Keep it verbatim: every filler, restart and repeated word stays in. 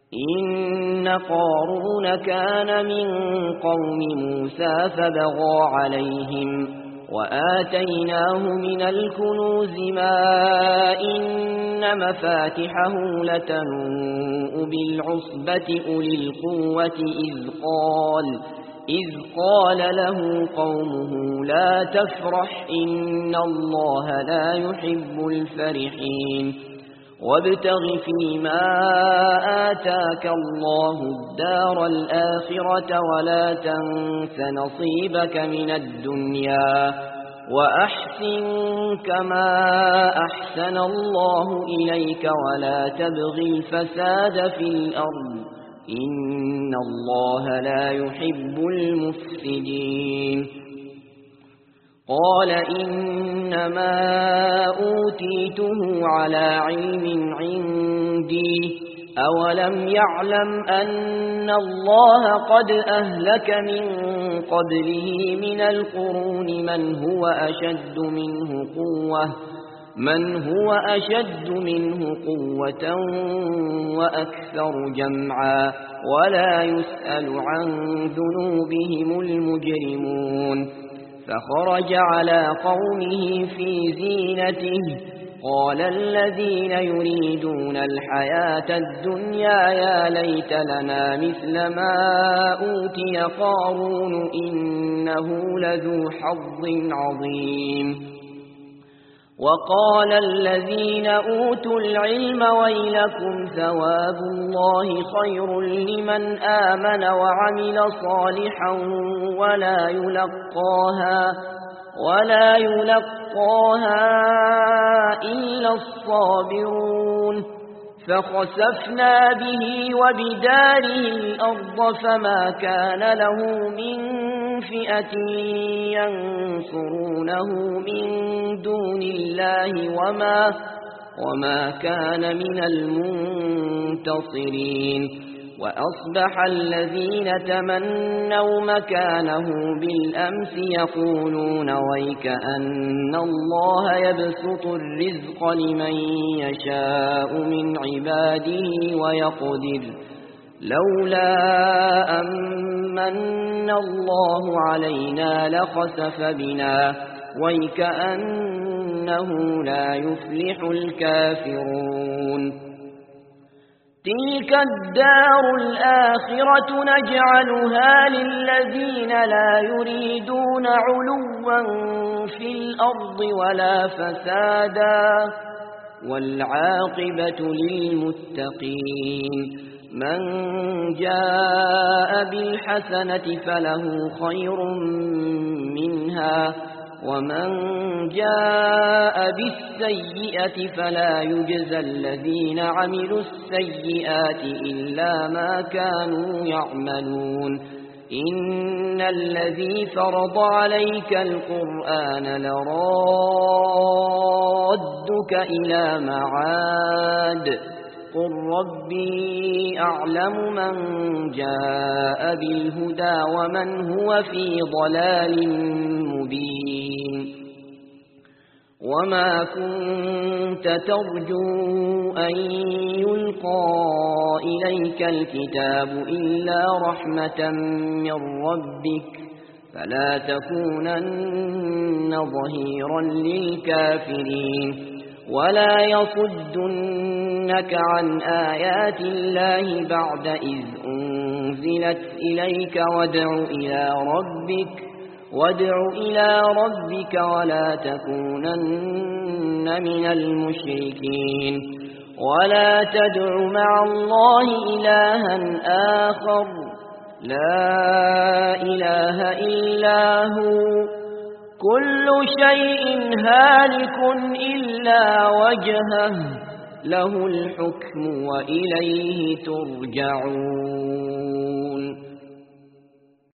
إن قارون كان من قوم موسى فبغى عليهم وآتيناه من الكنوز ما إن مفاتحه لتنوء بالعصبة أولي القوة إذ قال إذ قال له قومه لا تفرح إن الله لا يحب الفرحين وابتغ فيما آتاك الله الدار الآخرة ولا تنس نصيبك من الدنيا وأحسن كما أحسن الله إليك ولا تبغ الفساد في الأرض إن الله لا يحب المفسدين قال إنما أوتيته على علم عندي أولم يعلم أن الله قد أهلك من قبله من القرون من هو أشد منه قوة من هو أشد منه قوة وأكثر جمعا ولا يسأل عن ذنوبهم المجرمون فخرج على قومه في زينته قال الذين يريدون الحياة الدنيا يا ليت لنا مثل ما أوتي قارون إنه لذو حظ عظيم وقال الذين أوتوا العلم ويلكم ثواب الله خير لمن آمن وعمل صالحا ولا يلقاها ولا يلقاها إلا الصابرون فخسفنا به وبداره الأرض فما كان له من فئة ينصرونه من دون الله وما, وما كان من المنتصرين وأصبح الذين تمنوا مكانه بالأمس يقولون ويكأن الله يبسط الرزق لمن يشاء من عباده ويقدر لولا أمن الله علينا لخسف بنا ويكأنه لا يفلح الكافرون تلك الدار الآخرة نجعلها للذين لا يريدون علوا في الأرض ولا فسادا والعاقبة للمتقين من جاء بالحسنة فله خير منها ومن جاء بالسيئة فلا يجزى الذين عملوا السيئات إلا ما كانوا يعملون إن الذي فرض عليك القرآن لرادك إلى معاد قل ربي أعلم من جاء بالهدى ومن هو في ضلال مبين وما كنت ترجو أن يلقى إليك الكتاب إلا رحمة من ربك فلا تكونن ظهيرا للكافرين ولا يصدنك عن آيات الله بعد إذ أنزلت إليك وادع إلى ربك وادع إلى ربك ولا تكونن من المشركين ولا تدع مع الله إلها آخر لا إله إلا هو كل شيء هالك إلا وجهه له الحكم وإليه ترجعون